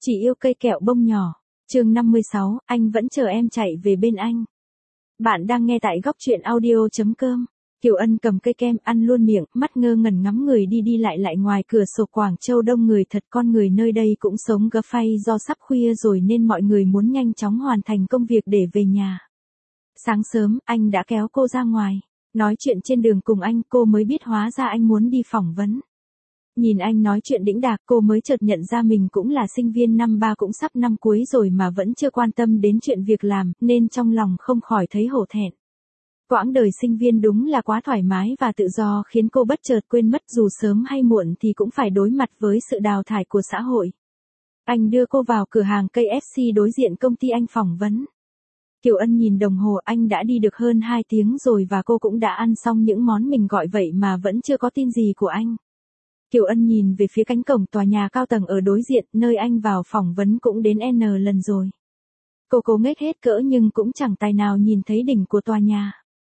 Chỉ yêu cây kẹo bông nhỏ. Chương 56, anh vẫn chờ em chạy về bên anh. Bạn đang nghe tại góc truyện audio.com. Kiều Ân cầm cây kem ăn luôn miệng, mắt ngơ ngẩn ngắm người đi đi lại lại ngoài cửa sổ Quảng Châu đông người thật, con người nơi đây cũng sống gấp phay do sắp khuya rồi nên mọi người muốn nhanh chóng hoàn thành công việc để về nhà. Sáng sớm, anh đã kéo cô ra ngoài. Nói chuyện trên đường cùng anh, cô mới biết hóa ra anh muốn đi phỏng vấn. Nhìn anh nói chuyện đĩnh đạc, cô mới chợt nhận ra mình cũng là sinh viên năm 3, cũng sắp năm cuối rồi mà vẫn chưa quan tâm đến chuyện việc làm, nên trong lòng không khỏi thấy hổ thẹn. Quãng đời sinh viên đúng là quá thoải mái và tự do, khiến cô bất chợt quên mất dù sớm hay muộn thì cũng phải đối mặt với sự đào thải của xã hội. Anh đưa cô vào cửa hàng KFC đối diện công ty anh phỏng vấn. Kiều Ân nhìn đồng hồ, anh đã đi được hơn 2 tiếng rồi và cô cũng đã ăn xong những món mình gọi vậy mà vẫn chưa có tin gì của anh. Kiều Ân nhìn về phía cánh cổng tòa nhà cao tầng ở đối diện, nơi anh vào phỏng vấn cũng đến N lần rồi. Cô cố nghếch hết cỡ nhưng cũng chẳng tài nào nhìn thấy đỉnh của tòa nhà.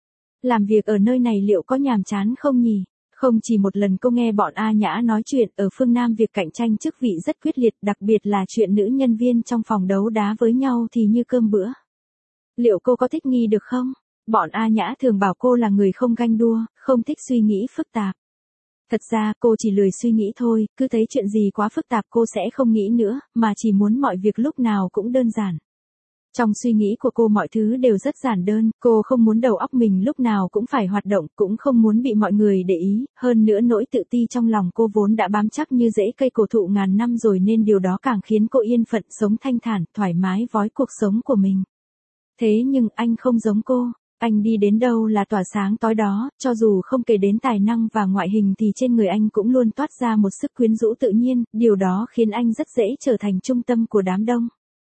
Làm việc ở nơi này liệu có nhàm chán không nhỉ? Không chỉ một lần cô nghe bọn A Nhã nói chuyện, ở phương Nam việc cạnh tranh chức vị rất quyết liệt, đặc biệt là chuyện nữ nhân viên trong phòng đấu đá với nhau thì như cơm bữa. Liệu cô có thích nghi được không? Bọn A Nhã thường bảo cô là người không ganh đua, không thích suy nghĩ phức tạp. Thật ra cô chỉ lười suy nghĩ thôi, cứ thấy chuyện gì quá phức tạp cô sẽ không nghĩ nữa, mà chỉ muốn mọi việc lúc nào cũng đơn giản. Trong suy nghĩ của cô mọi thứ đều rất giản đơn, cô không muốn đầu óc mình lúc nào cũng phải hoạt động, cũng không muốn bị mọi người để ý, hơn nữa nỗi tự ti trong lòng cô vốn đã bám chắc như rễ cây cổ thụ ngàn năm rồi nên điều đó càng khiến cô yên phận sống thanh thản, thoải mái với cuộc sống của mình. Thế nhưng anh không giống cô. Anh đi đến đâu là tỏa sáng tối đó, cho dù không kể đến tài năng và ngoại hình thì trên người anh cũng luôn toát ra một sức quyến rũ tự nhiên, điều đó khiến anh rất dễ trở thành trung tâm của đám đông.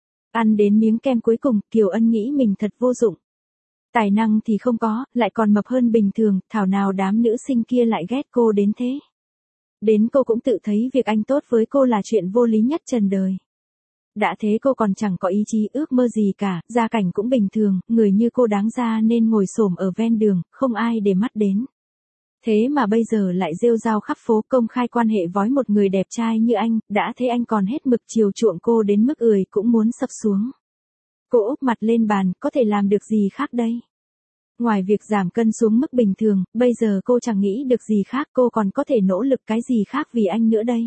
Ăn đến miếng kem cuối cùng, Kiều Ân nghĩ mình thật vô dụng. Tài năng thì không có, lại còn mập hơn bình thường, thảo nào đám nữ sinh kia lại ghét cô đến thế. Đến cô cũng tự thấy việc anh tốt với cô là chuyện vô lý nhất trần đời. Đã thế cô còn chẳng có ý chí ước mơ gì cả, gia cảnh cũng bình thường, người như cô đáng ra nên ngồi xổm ở ven đường, không ai để mắt đến. Thế mà bây giờ lại rêu rao khắp phố công khai quan hệ với một người đẹp trai như anh, đã thế anh còn hết mực chiều chuộng cô đến mức ười cũng muốn sập xuống. Cô úp mặt lên bàn, có thể làm được gì khác đây? Ngoài việc giảm cân xuống mức bình thường, bây giờ cô chẳng nghĩ được gì khác, cô còn có thể nỗ lực cái gì khác vì anh nữa đây?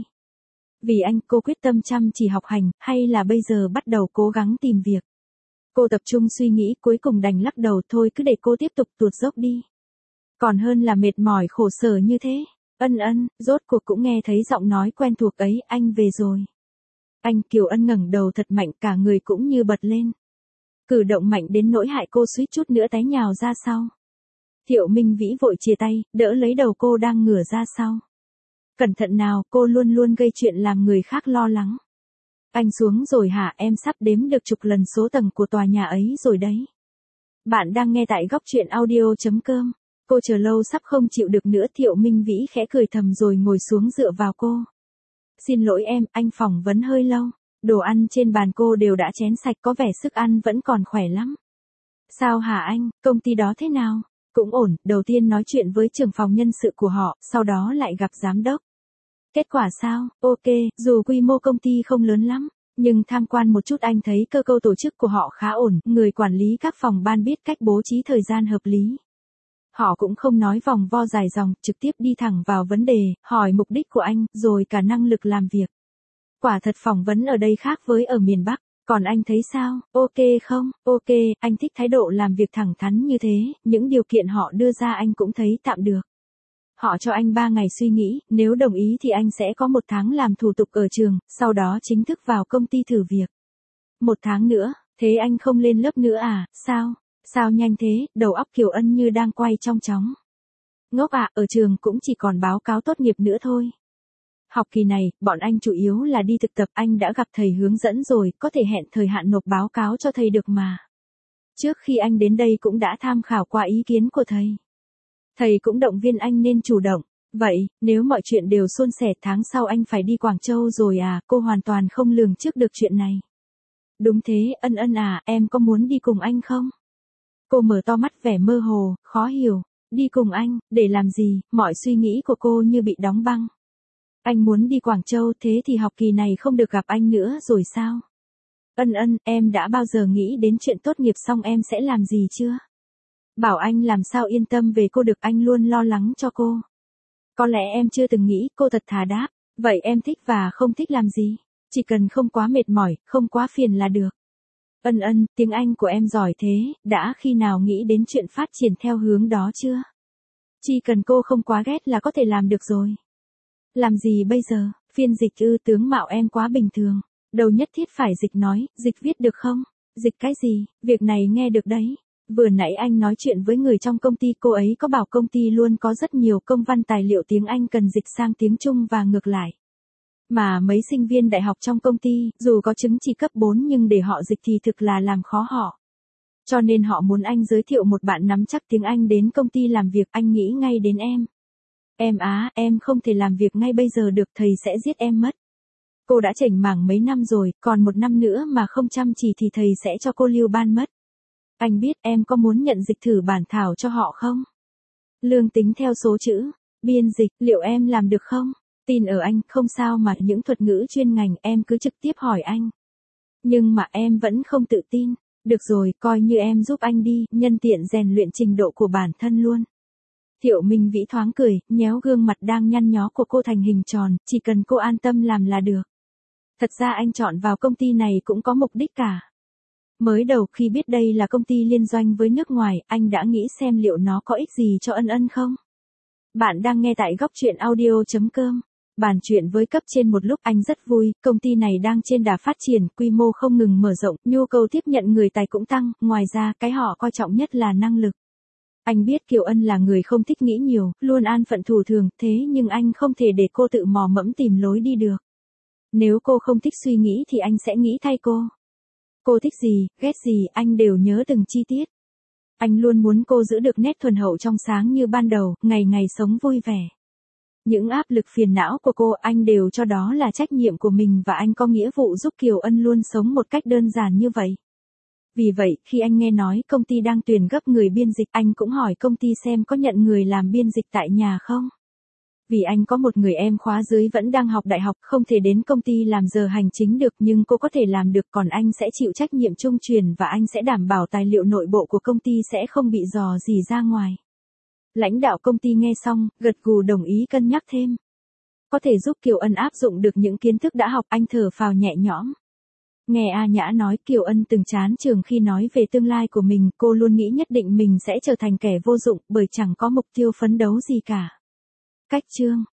Vì anh, cô quyết tâm chăm chỉ học hành, hay là bây giờ bắt đầu cố gắng tìm việc? Cô tập trung suy nghĩ, cuối cùng đành lắc đầu, thôi cứ để cô tiếp tục tuột dốc đi. Còn hơn là mệt mỏi khổ sở như thế. Ân, rốt cuộc cũng nghe thấy giọng nói quen thuộc ấy, anh về rồi. Anh, Kiều Ân ngẩng đầu thật mạnh, cả người cũng như bật lên. Cử động mạnh đến nỗi hại cô suýt chút nữa té nhào ra sau. Thiệu Minh Vĩ vội chia tay, đỡ lấy đầu cô đang ngửa ra sau. Cẩn thận nào, cô luôn luôn gây chuyện làm người khác lo lắng. Anh xuống rồi hả? Em sắp đếm được chục lần số tầng của tòa nhà ấy rồi đấy. Bạn đang nghe tại góc truyện audio.com. Cô chờ lâu sắp không chịu được nữa, Thiệu Minh Vĩ khẽ cười thầm rồi ngồi xuống dựa vào cô. Xin lỗi em, anh phỏng vấn hơi lâu. Đồ ăn trên bàn cô đều đã chén sạch, có vẻ sức ăn vẫn còn khỏe lắm. Sao hả anh, công ty đó thế nào? Cũng ổn, đầu tiên nói chuyện với trưởng phòng nhân sự của họ, sau đó lại gặp giám đốc. Kết quả sao? Ok, dù quy mô công ty không lớn lắm, nhưng tham quan một chút anh thấy cơ cấu tổ chức của họ khá ổn, người quản lý các phòng ban biết cách bố trí thời gian hợp lý. Họ cũng không nói vòng vo dài dòng, trực tiếp đi thẳng vào vấn đề, hỏi mục đích của anh, rồi cả năng lực làm việc. Quả thật phỏng vấn ở đây khác với ở miền Bắc, còn anh thấy sao? Ok không? Ok, anh thích thái độ làm việc thẳng thắn như thế, những điều kiện họ đưa ra anh cũng thấy tạm được. Họ cho anh 3 ngày suy nghĩ, nếu đồng ý thì anh sẽ có 1 tháng làm thủ tục ở trường, sau đó chính thức vào công ty thử việc. 1 tháng nữa, thế anh không lên lớp nữa à? Sao? Sao nhanh thế? Đầu óc Kiều Ân như đang quay trong chóng. Ngốc à, ở trường cũng chỉ còn báo cáo tốt nghiệp nữa thôi. Học kỳ này, bọn anh chủ yếu là đi thực tập, anh đã gặp thầy hướng dẫn rồi, có thể hẹn thời hạn nộp báo cáo cho thầy được mà. Trước khi anh đến đây cũng đã tham khảo qua ý kiến của thầy. Thầy cũng động viên anh nên chủ động. Vậy, nếu mọi chuyện đều suôn sẻ, tháng sau anh phải đi Quảng Châu rồi à? Cô hoàn toàn không lường trước được chuyện này. Đúng thế, Ân à, em có muốn đi cùng anh không? Cô mở to mắt vẻ mơ hồ, khó hiểu. Đi cùng anh, để làm gì? Mọi suy nghĩ của cô như bị đóng băng. Anh muốn đi Quảng Châu, thế thì học kỳ này không được gặp anh nữa rồi sao? Ân Ân, em đã bao giờ nghĩ đến chuyện tốt nghiệp xong em sẽ làm gì chưa? Bảo anh làm sao yên tâm về cô được, anh luôn lo lắng cho cô. Có lẽ em chưa từng nghĩ, cô thật thà đáp. Vậy em thích và không thích làm gì? Chỉ cần không quá mệt mỏi, không quá phiền là được. Ân Ân, tiếng Anh của em giỏi thế, đã khi nào nghĩ đến chuyện phát triển theo hướng đó chưa? Chỉ cần cô không quá ghét là có thể làm được rồi. Làm gì bây giờ? Phiên dịch ư? Tướng mạo em quá bình thường. Đâu nhất thiết phải dịch nói, dịch viết được không? Dịch cái gì? Việc này nghe được đấy. Vừa nãy anh nói chuyện với người trong công ty, cô ấy có bảo công ty luôn có rất nhiều công văn tài liệu tiếng Anh cần dịch sang tiếng Trung và ngược lại. Mà mấy sinh viên đại học trong công ty, dù có chứng chỉ cấp 4 nhưng để họ dịch thì thực là làm khó họ. Cho nên họ muốn anh giới thiệu một bạn nắm chắc tiếng Anh đến công ty làm việc, anh nghĩ ngay đến em. Em không thể làm việc ngay bây giờ được, thầy sẽ giết em mất. Cô đã chểnh mảng mấy năm rồi, còn 1 năm nữa mà không chăm chỉ thì thầy sẽ cho cô lưu ban mất. Anh biết em có muốn nhận dịch thử bản thảo cho họ không? Lương tính theo số chữ, biên dịch, liệu em làm được không? Tin ở anh, không sao mà, những thuật ngữ chuyên ngành em cứ trực tiếp hỏi anh. Nhưng mà em vẫn không tự tin. Được rồi, coi như em giúp anh đi, nhân tiện rèn luyện trình độ của bản thân luôn. Thiệu Minh Vĩ thoáng cười, nhéo gương mặt đang nhăn nhó của cô thành hình tròn, chỉ cần cô an tâm làm là được. Thật ra anh chọn vào công ty này cũng có mục đích cả. Mới đầu khi biết đây là công ty liên doanh với nước ngoài, anh đã nghĩ xem liệu nó có ích gì cho Ân Ân không? Bạn đang nghe tại góc truyện audio.com. Bàn chuyện với cấp trên một lúc, anh rất vui, công ty này đang trên đà phát triển, quy mô không ngừng mở rộng, nhu cầu tiếp nhận người tài cũng tăng, ngoài ra, cái họ coi trọng nhất là năng lực. Anh biết Kiều Ân là người không thích nghĩ nhiều, luôn an phận thủ thường, thế nhưng anh không thể để cô tự mò mẫm tìm lối đi được. Nếu cô không thích suy nghĩ thì anh sẽ nghĩ thay cô. Cô thích gì, ghét gì, anh đều nhớ từng chi tiết. Anh luôn muốn cô giữ được nét thuần hậu trong sáng như ban đầu, ngày ngày sống vui vẻ. Những áp lực phiền não của cô anh đều cho đó là trách nhiệm của mình và anh có nghĩa vụ giúp Kiều Ân luôn sống một cách đơn giản như vậy. Vì vậy, khi anh nghe nói công ty đang tuyển gấp người biên dịch, anh cũng hỏi công ty xem có nhận người làm biên dịch tại nhà không. Vì anh có một người em khóa dưới vẫn đang học đại học, không thể đến công ty làm giờ hành chính được nhưng cô có thể làm được, còn anh sẽ chịu trách nhiệm trung truyền và anh sẽ đảm bảo tài liệu nội bộ của công ty sẽ không bị dò dỉ ra ngoài. Lãnh đạo công ty nghe xong, gật gù đồng ý cân nhắc thêm. Có thể giúp Kiều Ân áp dụng được những kiến thức đã học, anh thở phào nhẹ nhõm. Nghe A Nhã nói Kiều Ân từng chán trường khi nói về tương lai của mình, cô luôn nghĩ nhất định mình sẽ trở thành kẻ vô dụng bởi chẳng có mục tiêu phấn đấu gì cả. Cách chương